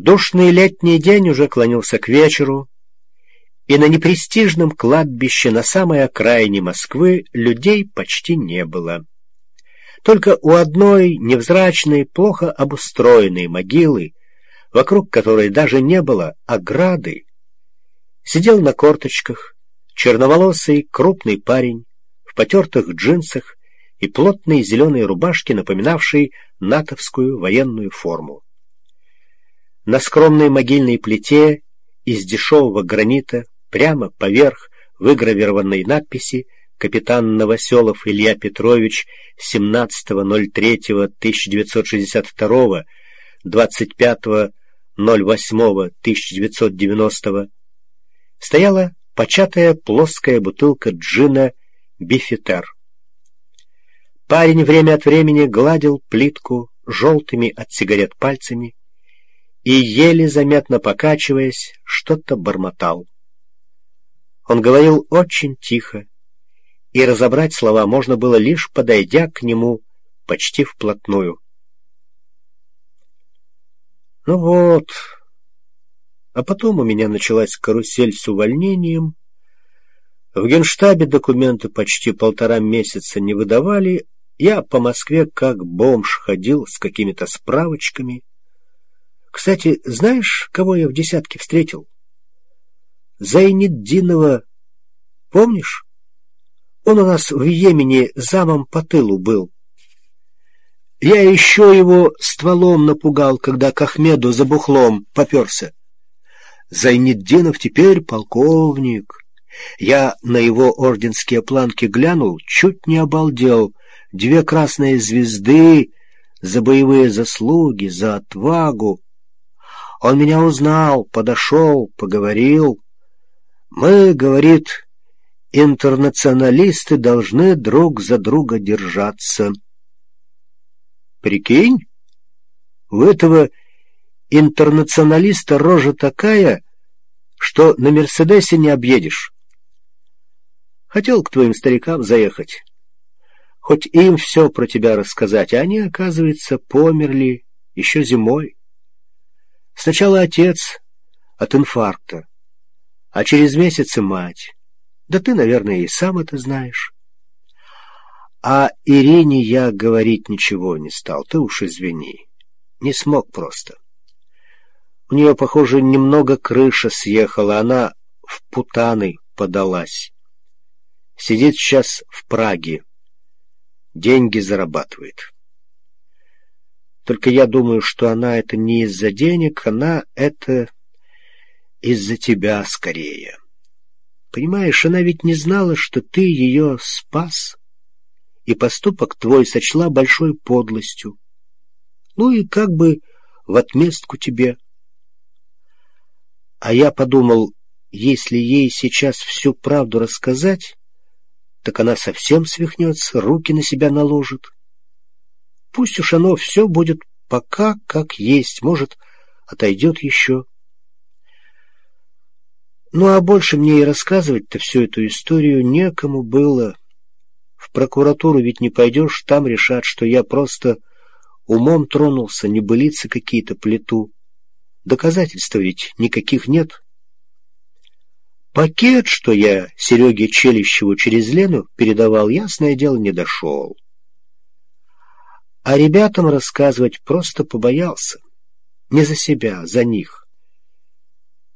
Душный летний день уже клонился к вечеру, и на непрестижном кладбище на самой окраине Москвы людей почти не было. Только у одной невзрачной, плохо обустроенной могилы, вокруг которой даже не было ограды, сидел на корточках черноволосый крупный парень в потертых джинсах и плотной зеленой рубашке, напоминавшей натовскую военную форму. На скромной могильной плите из дешевого гранита прямо поверх выгравированной надписи «Капитан Новоселов Илья Петрович 17.03.1962, 25.08.1990» стояла початая плоская бутылка джина «Бифитер». Парень время от времени гладил плитку желтыми от сигарет пальцами и, еле заметно покачиваясь, что-то бормотал. Он говорил очень тихо, и разобрать слова можно было лишь подойдя к нему почти вплотную. Ну вот, а потом у меня началась карусель с увольнением. В Генштабе документы почти 1,5 месяца не выдавали. Я по Москве как бомж ходил с какими-то справочками. Кстати, знаешь, кого я в десятке встретил? Зайнетдинова, помнишь? Он у нас в Йемене замом по тылу был. Я еще его стволом напугал, когда к Ахмеду за бухлом поперся. Зайнетдинов теперь полковник. Я на его орденские планки глянул, чуть не обалдел. 2 красные звезды за боевые заслуги, за отвагу. Он меня узнал, подошел, поговорил. Мы, говорит, интернационалисты должны друг за друга держаться. Прикинь, у этого интернационалиста рожа такая, что на Мерседесе не объедешь. Хотел к твоим старикам заехать, хоть им все про тебя рассказать, а они, оказывается, померли еще зимой. Сначала отец от инфаркта, а через месяц и мать. Да ты, наверное, и сам это знаешь. А Ирине я говорить ничего не стал, ты уж извини. Не смог просто. У нее, похоже, немного крыша съехала, она в путаны подалась. Сидит сейчас в Праге, деньги зарабатывает. Только я думаю, что она это не из-за денег, она это из-за тебя скорее. Понимаешь, она ведь не знала, что ты ее спас, и поступок твой сочла большой подлостью. Ну и как бы в отместку тебе. А я подумал, если ей сейчас всю правду рассказать, так она совсем свихнется, руки на себя наложит. Пусть уж оно все будет пока как есть, может, отойдет еще. Ну, а больше мне и рассказывать-то всю эту историю некому было. В прокуратуру ведь не пойдешь, там решат, что я просто умом тронулся, небылицы какие-то плету. Доказательств ведь никаких нет. Пакет, что я Сереге Челищеву через Лену передавал, ясное дело, не дошел. А ребятам рассказывать просто побоялся. Не за себя, за них.